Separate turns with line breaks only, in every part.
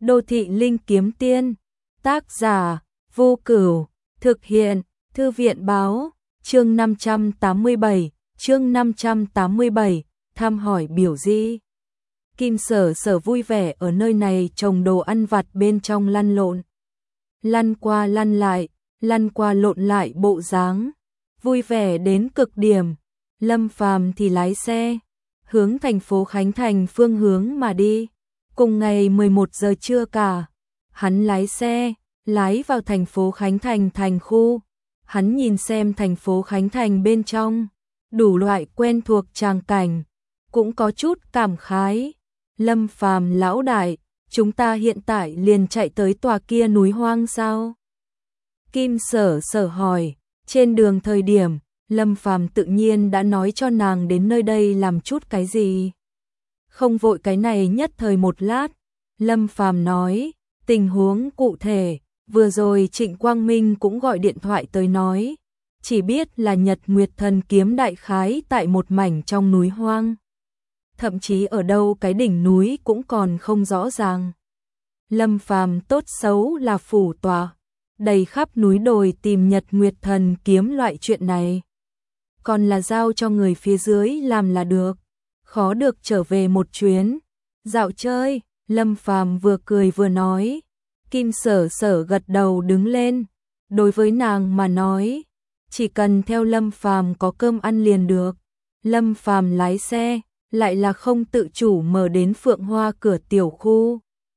Đô thị linh kiếm tiên. Tác giả Vô Cửu. Thực hiện Thư viện báo. Chương 587, thăm hỏi biểu di. Kim Sở Sở vui vẻ ở nơi này trồng đồ ăn vặt bên trong lăn lộn. Lăn qua lăn lại, lăn qua lộn lại bộ dáng. Vui vẻ đến cực điểm. Lâm Phàm thì lái xe, hướng thành phố Khánh Thành phương hướng mà đi. Cùng ngày 11 giờ trưa cả, hắn lái xe, lái vào thành phố Khánh Thành thành khu. Hắn nhìn xem thành phố Khánh Thành bên trong, đủ loại quen thuộc tràng cảnh, cũng có chút cảm khái. Lâm Phàm lão đại, chúng ta hiện tại liền chạy tới tòa kia núi hoang sao? Kim Sở Sở hỏi. Trên đường thời điểm, Lâm Phàm tự nhiên đã nói cho nàng đến nơi đây làm chút cái gì. Không vội cái này nhất thời một lát, Lâm Phàm nói, tình huống cụ thể, vừa rồi Trịnh Quang Minh cũng gọi điện thoại tới nói, chỉ biết là Nhật Nguyệt Thần Kiếm đại khái tại một mảnh trong núi hoang. Thậm chí ở đâu cái đỉnh núi cũng còn không rõ ràng. Lâm Phàm tốt xấu là phủ tòa, đầy khắp núi đồi tìm Nhật Nguyệt Thần Kiếm loại chuyện này. Còn là giao cho người phía dưới làm là được, khó được trở về một chuyến. Dạo chơi, Lâm Phàm vừa cười vừa nói. Kim Sở Sở gật đầu đứng lên. Đối với nàng mà nói, chỉ cần theo Lâm Phàm có cơm ăn liền được. Lâm Phàm lái xe, lại là không tự chủ mở đến Phượng Hoa cửa tiểu khu.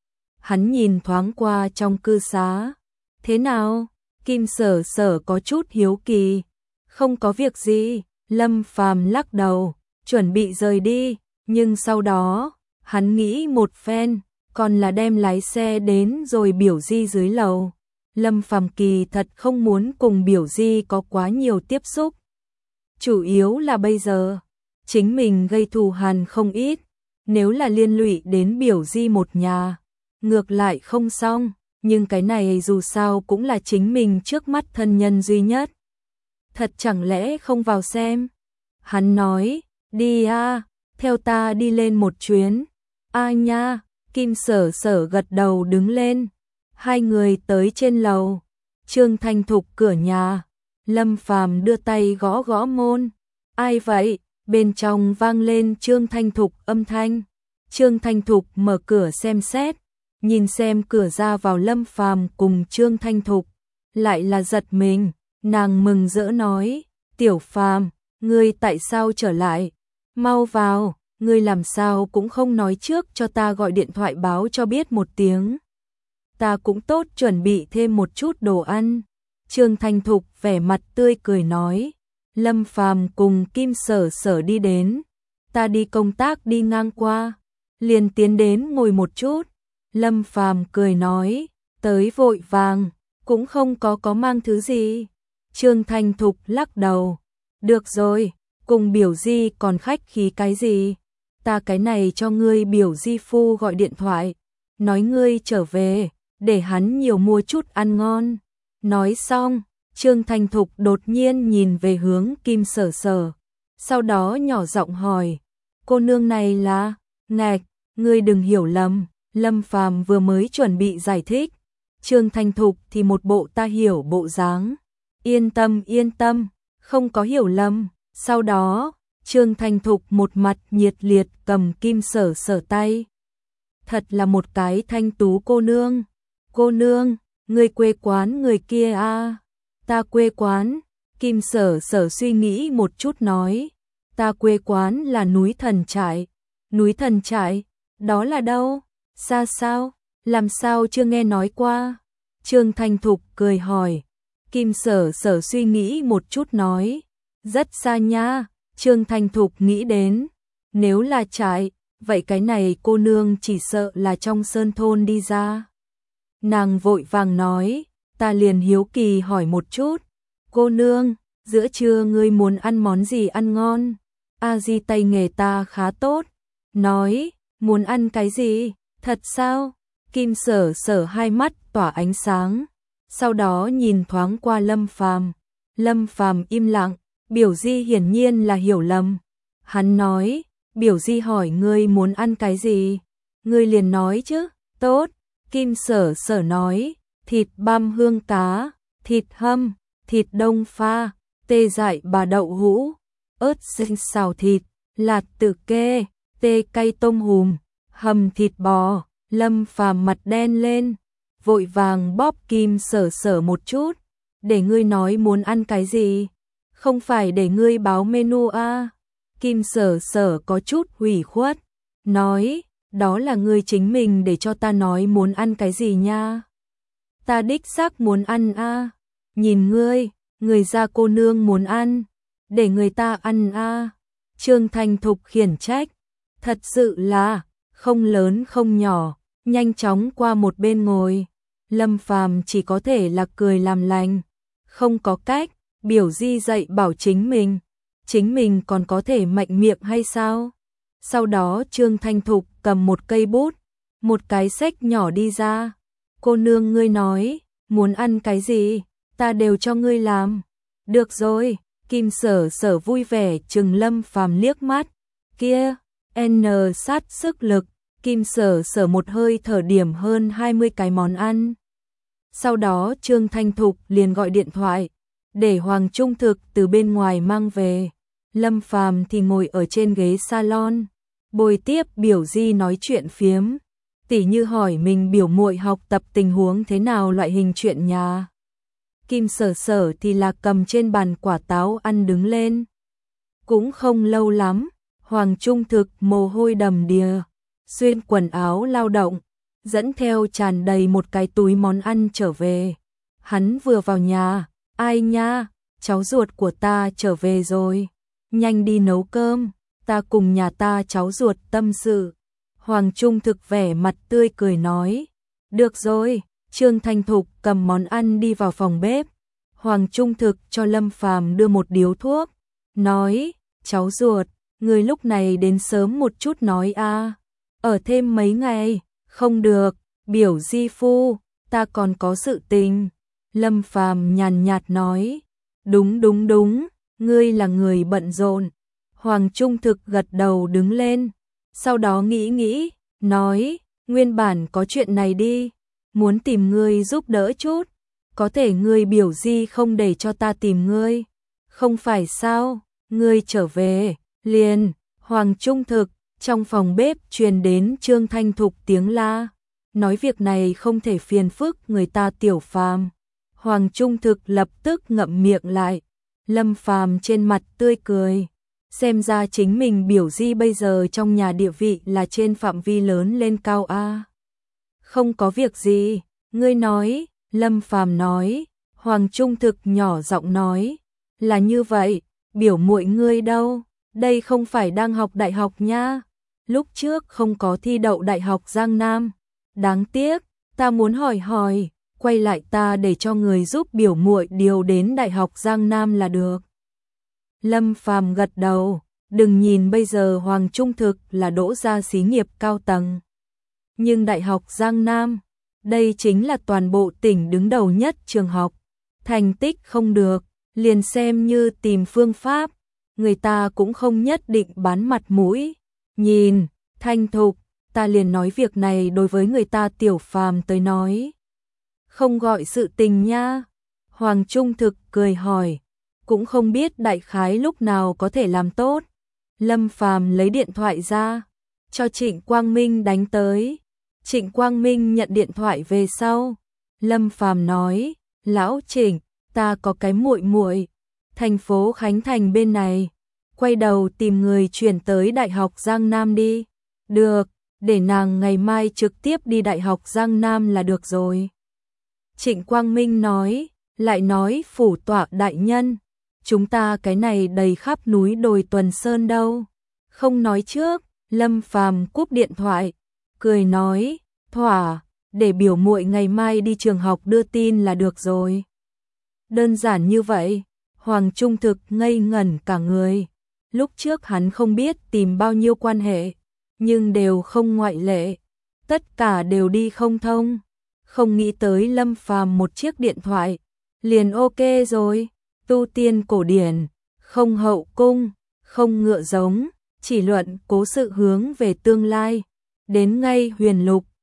Hắn nhìn thoáng qua trong cư xá. Thế nào? Kim Sở Sở có chút hiếu kỳ. Không có việc gì, Lâm Phàm lắc đầu, chuẩn bị rời đi, nhưng sau đó, hắn nghĩ một phen, còn là đem lái xe đến rồi biểu di dưới lầu. Lâm Phàm kỳ thật không muốn cùng biểu di có quá nhiều tiếp xúc. Chủ yếu là bây giờ, chính mình gây thù hằn không ít, nếu là liên lụy đến biểu di một nhà, ngược lại không xong, nhưng cái này dù sao cũng là chính mình trước mắt thân nhân duy nhất. Thật chẳng lẽ không vào xem? Hắn nói, đi a, theo ta đi lên một chuyến. A nha, Kim Sở Sở gật đầu đứng lên. Hai người tới trên lầu. Trương Thanh Thục cửa nhà. Lâm Phàm đưa tay gõ gõ môn. Ai vậy? Bên trong vang lên Trương Thanh Thục âm thanh. Trương Thanh Thục mở cửa xem xét, nhìn xem cửa ra vào Lâm Phàm cùng Trương Thanh Thục, lại là giật mình. Nàng mừng rỡ nói, Tiểu Phàm, ngươi tại sao trở lại? Mau vào, ngươi làm sao cũng không nói trước cho ta gọi điện thoại báo cho biết một tiếng. Ta cũng tốt chuẩn bị thêm một chút đồ ăn. Trương Thanh Thục vẻ mặt tươi cười nói. Lâm Phàm cùng Kim Sở Sở đi đến. Ta đi công tác đi ngang qua, liền tiến đến ngồi một chút. Lâm Phàm cười nói, tới vội vàng, cũng không có mang thứ gì. Trương Thanh Thục lắc đầu. Được rồi, cùng biểu di còn khách khí cái gì? Ta cái này cho ngươi biểu di phu gọi điện thoại, nói ngươi trở về, để hắn nhiều mua chút ăn ngon. Nói xong, Trương Thanh Thục đột nhiên nhìn về hướng Kim Sở Sở, sau đó nhỏ giọng hỏi, cô nương này là? Ngạch, ngươi đừng hiểu lầm. Lâm Phàm vừa mới chuẩn bị giải thích, Trương Thanh Thục thì một bộ ta hiểu bộ dáng. Yên tâm, không có hiểu lầm. Sau đó, Trương Thanh Thục một mặt nhiệt liệt cầm Kim Sở Sở tay. Thật là một cái thanh tú cô nương. Cô nương, người quê quán người kia a? Ta quê quán. Kim Sở Sở suy nghĩ một chút nói. Ta quê quán là núi Thần Trại. Núi Thần Trại? Đó là đâu? Xa sao? Làm sao chưa nghe nói qua? Trương Thanh Thục cười hỏi. Kim Sở Sở suy nghĩ một chút nói. Rất xa nha. Trương Thanh Thục nghĩ đến. Nếu là trại, vậy cái này cô nương chỉ sợ là trong sơn thôn đi ra. Nàng vội vàng nói. Ta liền hiếu kỳ hỏi một chút. Cô nương, giữa trưa ngươi muốn ăn món gì ăn ngon? A Di tay nghề ta khá tốt. Nói, muốn ăn cái gì? Thật sao? Kim Sở Sở hai mắt tỏa ánh sáng. Sau đó nhìn thoáng qua Lâm Phàm. Lâm Phàm im lặng, biểu di hiển nhiên là hiểu lầm. Hắn nói, biểu di hỏi ngươi muốn ăn cái gì? Ngươi liền nói chứ, tốt, Kim Sở Sở nói, thịt băm hương cá, thịt hâm, thịt đông pha, tê dại bà đậu hũ, ớt xanh xào thịt, lạt tử kê, tê cay tôm hùm, hầm thịt bò. Lâm Phàm mặt đen lên, vội vàng bóp Kim Sở Sở một chút, để ngươi nói muốn ăn cái gì, không phải để ngươi báo menu à. Kim Sở Sở có chút ủy khuất, nói, đó là ngươi chính mình để cho ta nói muốn ăn cái gì nha. Ta đích xác muốn ăn à, nhìn người gia cô nương muốn ăn, để người ta ăn à. Trương Thanh Thục khiển trách, thật sự là, không lớn không nhỏ, nhanh chóng qua một bên ngồi. Lâm Phàm chỉ có thể là cười làm lành, không có cách, Biểu Di dạy bảo chính mình còn có thể mạnh miệng hay sao? Sau đó Trương Thanh Thục cầm một cây bút, một cái xách nhỏ đi ra. Cô nương ngươi nói, muốn ăn cái gì, ta đều cho ngươi làm. Được rồi, Kim Sở Sở vui vẻ trừng Lâm Phàm liếc mắt. Kia, sát sức lực, Kim Sở Sở một hơi thở điểm hơn 20 cái món ăn. Sau đó Trương Thanh Thục liền gọi điện thoại, để Hoàng Trung Thực từ bên ngoài mang về. Lâm Phàm thì ngồi ở trên ghế salon, bồi tiếp Biểu Di nói chuyện phiếm, tỉ như hỏi mình biểu muội học tập tình huống thế nào loại hình chuyện nhà. Kim Sở Sở thì là cầm trên bàn quả táo ăn đứng lên. Cũng không lâu lắm, Hoàng Trung Thực mồ hôi đầm đìa, xuyên quần áo lao động, dẫn theo tràn đầy một cái túi món ăn trở về. Hắn vừa vào nhà, ai nha, cháu ruột của ta trở về rồi, nhanh đi nấu cơm, ta cùng nhà ta cháu ruột tâm sự. Hoàng Trung Thực vẻ mặt tươi cười nói, được rồi. Trương Thanh Thục cầm món ăn đi vào phòng bếp. Hoàng Trung Thực cho Lâm Phàm đưa một điếu thuốc, nói, cháu ruột, người lúc này đến sớm một chút nói a, ở thêm mấy ngày. Không được, Biểu Di phu, ta còn có sự tình. Lâm Phàm nhàn nhạt nói, đúng, ngươi là người bận rộn. Hoàng Trung Thực gật đầu đứng lên, sau đó nghĩ, nói, nguyên bản có chuyện này đi, muốn tìm ngươi giúp đỡ chút, có thể ngươi Biểu Di không để cho ta tìm ngươi, không phải sao, ngươi trở về, liền. Hoàng Trung Thực, trong phòng bếp truyền đến Trương Thanh Thục tiếng la, nói việc này không thể phiền phức người ta Tiểu Phàm. Hoàng Trung Thực lập tức ngậm miệng lại. Lâm Phàm trên mặt tươi cười, xem ra chính mình Biểu Di bây giờ trong nhà địa vị là trên phạm vi lớn lên cao a. Không có việc gì, ngươi nói. Lâm Phàm nói. Hoàng Trung Thực nhỏ giọng nói, là như vậy, biểu muội ngươi đâu, đây không phải đang học đại học nha, lúc trước không có thi đậu đại học Giang Nam, đáng tiếc, ta muốn hỏi, quay lại ta để cho người giúp biểu muội điều đến đại học Giang Nam là được. Lâm Phàm gật đầu, đừng nhìn bây giờ Hoàng Trung Thực là đỗ gia xí nghiệp cao tầng, nhưng đại học Giang Nam, đây chính là toàn bộ tỉnh đứng đầu nhất trường học, thành tích không được, liền xem như tìm phương pháp, người ta cũng không nhất định bán mặt mũi. Nhìn, Thanh Thục, ta liền nói việc này đối với người ta Tiểu Phàm tới nói, không gọi sự tình nha. Hoàng Trung Thực cười hỏi, cũng không biết đại khái lúc nào có thể làm tốt. Lâm Phàm lấy điện thoại ra, cho Trịnh Quang Minh đánh tới. Trịnh Quang Minh nhận điện thoại về sau, Lâm Phàm nói, lão Trịnh, ta có cái muội muội, thành phố Khánh Thành bên này, quay đầu tìm người chuyển tới Đại học Giang Nam đi. Được, để nàng ngày mai trực tiếp đi Đại học Giang Nam là được rồi. Trịnh Quang Minh nói, lại nói phủ tọa đại nhân, chúng ta cái này đầy khắp núi đồi Tuần Sơn đâu. Không nói trước. Lâm Phàm cúp điện thoại, cười nói, thỏa, để biểu muội ngày mai đi trường học đưa tin là được rồi. Đơn giản như vậy. Hoàng Trung Thực ngây ngẩn cả người. Lúc trước hắn không biết tìm bao nhiêu quan hệ, nhưng đều không ngoại lệ, tất cả đều đi không thông. Không nghĩ tới Lâm Phàm một chiếc điện thoại, liền ok rồi. Tu tiên cổ điển, không hậu cung, không ngựa giống, chỉ luận cố sự hướng về tương lai, đến ngay huyền lục.